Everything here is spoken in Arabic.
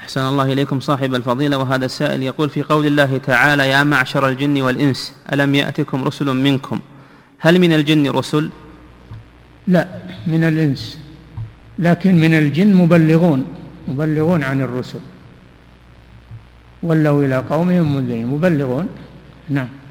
أحسن الله إليكم صاحب الفضيلة. وهذا السائل يقول: في قول الله تعالى: يا معشر الجن والإنس ألم يأتكم رسل منكم، هل من الجن رسل؟ لا، من الإنس، لكن من الجن مبلغون عن الرسل، ولوا إلى قومهم منذرين، مبلغون. نعم.